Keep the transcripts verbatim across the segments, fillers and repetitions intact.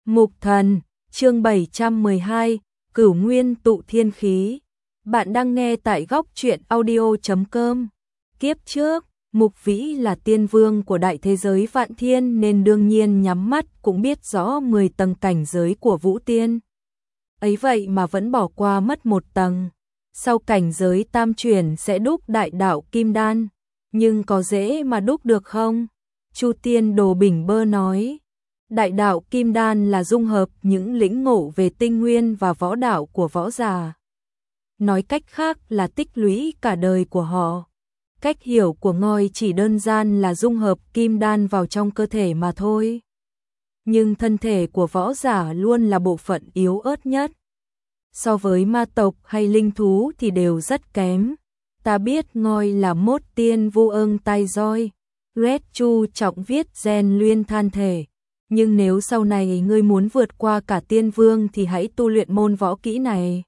Mục Thần, chương bảy trăm mười hai, Cửu Nguyên tụ thiên khí. Bạn đang nghe tại góc truyện audio chấm com. Kiếp trước, Mục Vĩ là tiên vương của đại thế giới vạn thiên nên đương nhiên nhắm mắt cũng biết rõ mười tầng cảnh giới của vũ tiên. Ấy vậy mà vẫn bỏ qua mất một tầng. Sau cảnh giới tam chuyển sẽ đúc đại đạo kim đan. Nhưng có dễ mà đúc được không? Chu Tiên Đồ Bình Bơ nói. Đại đạo kim đan là dung hợp những lĩnh ngộ về tinh nguyên và võ đạo của võ giả. Nói cách khác là tích lũy cả đời của họ. Cách hiểu của Ngoi chỉ đơn giản là dung hợp kim đan vào trong cơ thể mà thôi. Nhưng thân thể của võ giả luôn là bộ phận yếu ớt nhất. So với ma tộc hay linh thú thì đều rất kém. Ta biết Ngoi là mốt tiên vô ơn tai roi. Red Chu trọng viết gen luyện than thể. Nhưng nếu sau này ngươi muốn vượt qua cả tiên vương thì hãy tu luyện môn võ kỹ này.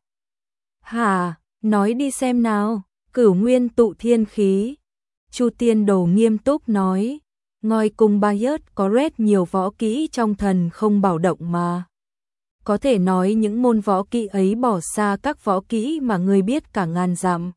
Hả, nói đi xem nào. Cửu Nguyên tụ thiên khí. Chu Tiên Đồ nghiêm túc nói. Ngoi cùng Bayert có rất nhiều võ kỹ trong thần không bảo động mà. Có thể nói những môn võ kỹ ấy bỏ xa các võ kỹ mà ngươi biết cả ngàn dặm.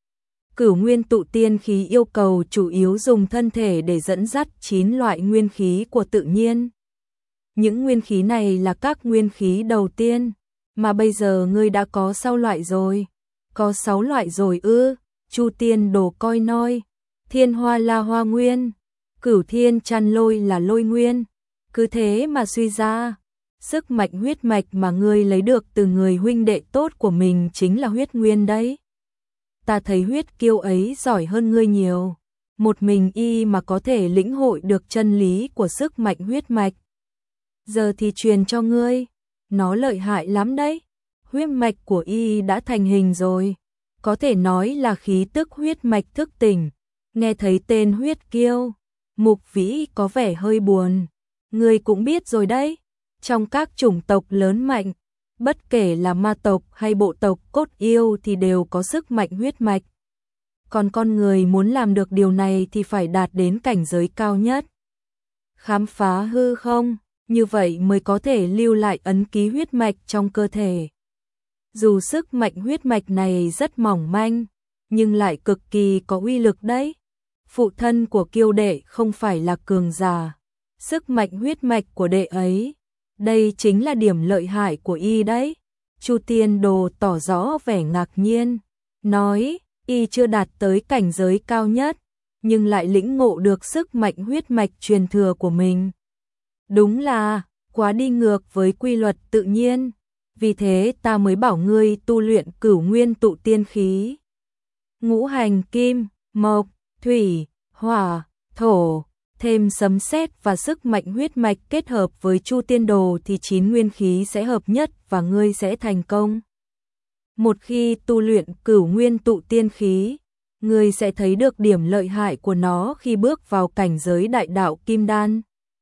Cửu Nguyên tụ tiên khí yêu cầu chủ yếu dùng thân thể để dẫn dắt chín loại nguyên khí của tự nhiên. Những nguyên khí này là các nguyên khí đầu tiên, mà bây giờ ngươi đã có sáu loại rồi. Có sáu loại rồi ư? Chu Tiên Đồ coi noi. Thiên hoa là hoa nguyên, cửu thiên chăn lôi là lôi nguyên. Cứ thế mà suy ra, sức mạnh huyết mạch mà ngươi lấy được từ người huynh đệ tốt của mình chính là huyết nguyên đấy. Ta thấy huyết kiêu ấy giỏi hơn ngươi nhiều. Một mình y mà có thể lĩnh hội được chân lý của sức mạnh huyết mạch. Giờ thì truyền cho ngươi, nó lợi hại lắm đấy. Huyết mạch của y đã thành hình rồi, có thể nói là khí tức huyết mạch thức tỉnh. Nghe thấy tên huyết kiêu, Mục Vĩ có vẻ hơi buồn. Ngươi cũng biết rồi đấy, trong các chủng tộc lớn mạnh, bất kể là ma tộc hay bộ tộc cốt yêu thì đều có sức mạnh huyết mạch. Còn con người muốn làm được điều này thì phải đạt đến cảnh giới cao nhất. Khám phá hư không, như vậy mới có thể lưu lại ấn ký huyết mạch trong cơ thể. Dù sức mạnh huyết mạch này rất mỏng manh, nhưng lại cực kỳ có uy lực đấy. Phụ thân của Kiêu đệ không phải là cường giả. Sức mạnh huyết mạch của đệ ấy, đây chính là điểm lợi hại của y đấy. Chu Tiên Đồ tỏ rõ vẻ ngạc nhiên, nói y chưa đạt tới cảnh giới cao nhất, nhưng lại lĩnh ngộ được sức mạnh huyết mạch truyền thừa của mình. Đúng là quá đi ngược với quy luật tự nhiên, vì thế ta mới bảo ngươi tu luyện Cửu Nguyên tụ tiên khí. Ngũ hành kim, mộc, thủy, hỏa, thổ, thêm sấm sét và sức mạnh huyết mạch kết hợp với Chu Tiên Đồ thì chín nguyên khí sẽ hợp nhất và ngươi sẽ thành công. Một khi tu luyện Cửu Nguyên tụ tiên khí, ngươi sẽ thấy được điểm lợi hại của nó khi bước vào cảnh giới đại đạo kim đan.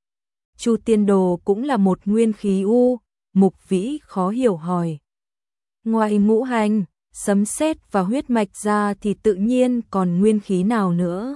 Chu Tiên Đồ cũng là một nguyên khí u. Mục Vĩ khó hiểu hỏi. Ngoài ngũ hành, sấm sét và huyết mạch ra thì tự nhiên còn nguyên khí nào nữa?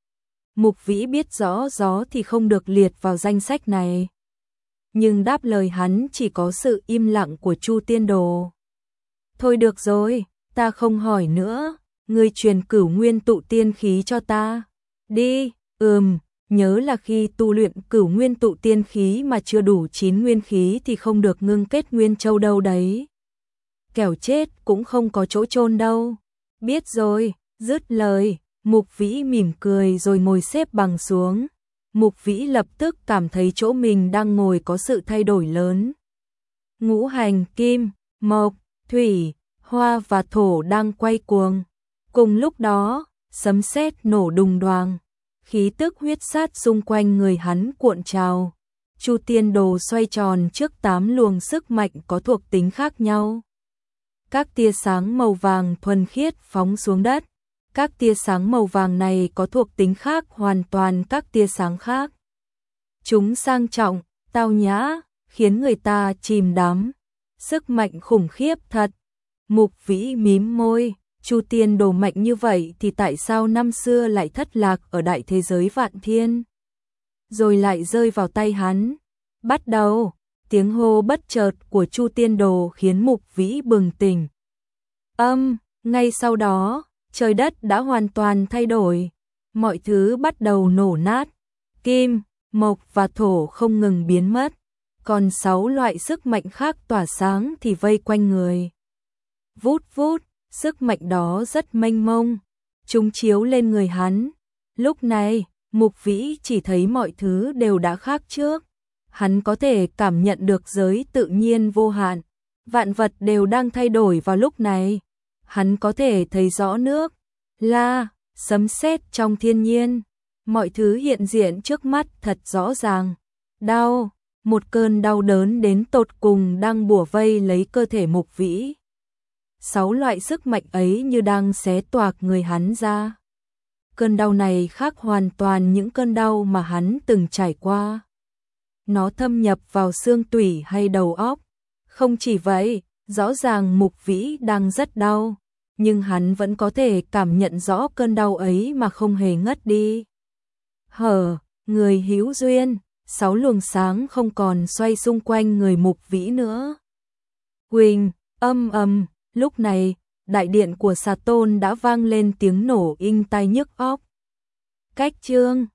Mục Vĩ biết rõ gió thì không được liệt vào danh sách này. Nhưng đáp lời hắn chỉ có sự im lặng của Chu Tiên Đồ. Thôi được rồi, ta không hỏi nữa, ngươi truyền Cửu Nguyên tụ tiên khí cho ta. Đi, ừm. Nhớ là khi tu luyện Cửu Nguyên tụ tiên khí mà chưa đủ chín nguyên khí thì không được ngưng kết nguyên châu đâu đấy. Kẻo chết cũng không có chỗ chôn đâu. Biết rồi, dứt lời, Mục Vĩ mỉm cười rồi ngồi xếp bằng xuống. Mục Vĩ lập tức cảm thấy chỗ mình đang ngồi có sự thay đổi lớn. Ngũ hành kim, mộc, thủy, hoa và thổ đang quay cuồng. Cùng lúc đó, sấm sét nổ đùng đoàng. Khí tức huyết sát xung quanh người hắn cuộn trào. Chu Tiên Đồ xoay tròn trước tám luồng sức mạnh có thuộc tính khác nhau. Các tia sáng màu vàng thuần khiết phóng xuống đất. Các tia sáng màu vàng này có thuộc tính khác hoàn toàn các tia sáng khác. Chúng sang trọng, tao nhã, khiến người ta chìm đắm. Sức mạnh khủng khiếp thật. Mục Vĩ mím môi. Chu Tiên Đồ mạnh như vậy thì tại sao năm xưa lại thất lạc ở đại thế giới vạn thiên? Rồi lại rơi vào tay hắn. Bắt đầu, tiếng hô bất chợt của Chu Tiên Đồ khiến Mục Vĩ bừng tỉnh. Âm, ngay sau đó, trời đất đã hoàn toàn thay đổi, mọi thứ bắt đầu nổ nát, kim, mộc và thổ không ngừng biến mất, còn sáu loại sức mạnh khác tỏa sáng thì vây quanh người. Vút vút, sức mạnh đó rất mênh mông, chúng chiếu lên người hắn. Lúc này, Mục Vĩ chỉ thấy mọi thứ đều đã khác trước. Hắn có thể cảm nhận được giới tự nhiên vô hạn, vạn vật đều đang thay đổi vào lúc này. Hắn có thể thấy rõ nước, la, sấm sét trong thiên nhiên, mọi thứ hiện diện trước mắt thật rõ ràng. Đau, một cơn đau đớn đến tột cùng đang bủa vây lấy cơ thể Mục Vĩ. Sáu loại sức mạnh ấy như đang xé toạc người hắn ra. Cơn đau này khác hoàn toàn những cơn đau mà hắn từng trải qua. Nó thâm nhập vào xương tủy hay đầu óc. Không chỉ vậy, rõ ràng Mục Vĩ đang rất đau, nhưng hắn vẫn có thể cảm nhận rõ cơn đau ấy mà không hề ngất đi. Hở, người hữu duyên, sáu luồng sáng không còn xoay xung quanh người Mục Vĩ nữa. Huỳnh, âm ầm, lúc này, đại điện của Xà Tôn đã vang lên tiếng nổ inh tai nhức óc. Cách chương